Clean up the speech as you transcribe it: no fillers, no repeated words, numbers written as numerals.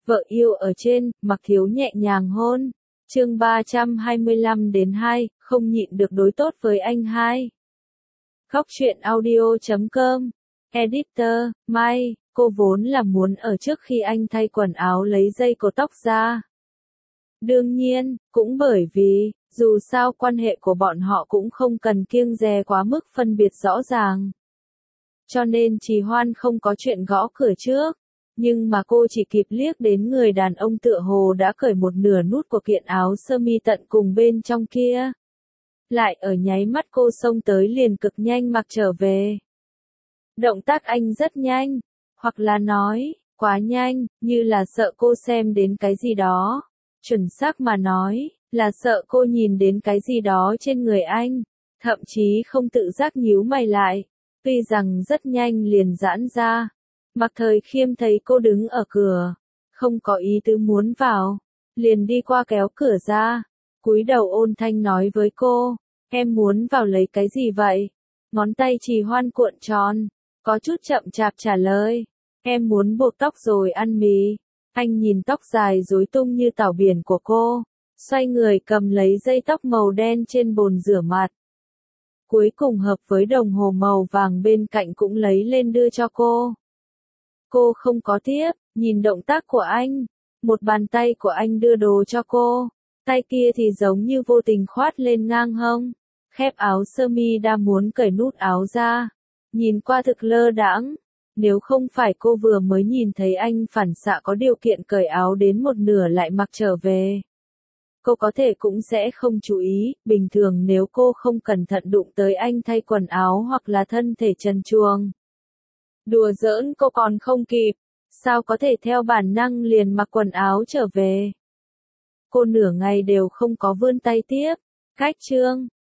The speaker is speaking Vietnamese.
Vợ yêu ở trên, Mặc Thiếu nhẹ nhàng hôn. Chương 325-2, không nhịn được đối tốt với anh hai. Góc truyện audio.com. Editor, Mai, cô vốn là muốn ở trước khi anh thay quần áo lấy dây cột tóc ra. Đương nhiên, cũng bởi vì, dù sao quan hệ của bọn họ cũng không cần kiêng dè quá mức phân biệt rõ ràng. Cho nên Trì Hoan không có chuyện gõ cửa trước. Nhưng mà cô chỉ kịp liếc đến người đàn ông tựa hồ đã cởi một nửa nút của kiện áo sơ mi tận cùng bên trong kia. Lại ở nháy mắt cô xông tới liền cực nhanh mặc trở về. Động tác anh rất nhanh, hoặc là nói, quá nhanh, như là sợ cô xem đến cái gì đó. Chuẩn xác mà nói, là sợ cô nhìn đến cái gì đó trên người anh, thậm chí không tự giác nhíu mày lại, tuy rằng rất nhanh liền giãn ra. Mặc Thời Khiêm thấy cô đứng ở cửa, không có ý tứ muốn vào, liền đi qua kéo cửa ra, cúi đầu ôn thanh nói với cô, em muốn vào lấy cái gì vậy? Ngón tay Trì Hoan cuộn tròn, có chút chậm chạp trả lời, em muốn buộc tóc rồi ăn mì. Anh nhìn tóc dài rối tung như tảo biển của cô, xoay người cầm lấy dây tóc màu đen trên bồn rửa mặt. Cuối cùng hợp với đồng hồ màu vàng bên cạnh cũng lấy lên đưa cho cô. Cô không có tiếp, nhìn động tác của anh, một bàn tay của anh đưa đồ cho cô, tay kia thì giống như vô tình khoát lên ngang hông, khép áo sơ mi đang muốn cởi nút áo ra, nhìn qua thực lơ đãng. Nếu không phải cô vừa mới nhìn thấy anh phản xạ có điều kiện cởi áo đến một nửa lại mặc trở về, cô có thể cũng sẽ không chú ý. Bình thường nếu cô không cẩn thận đụng tới anh thay quần áo hoặc là thân thể trần truồng, đùa giỡn cô còn không kịp, sao có thể theo bản năng liền mặc quần áo trở về. Cô nửa ngày đều không có vươn tay tiếp. Cách chương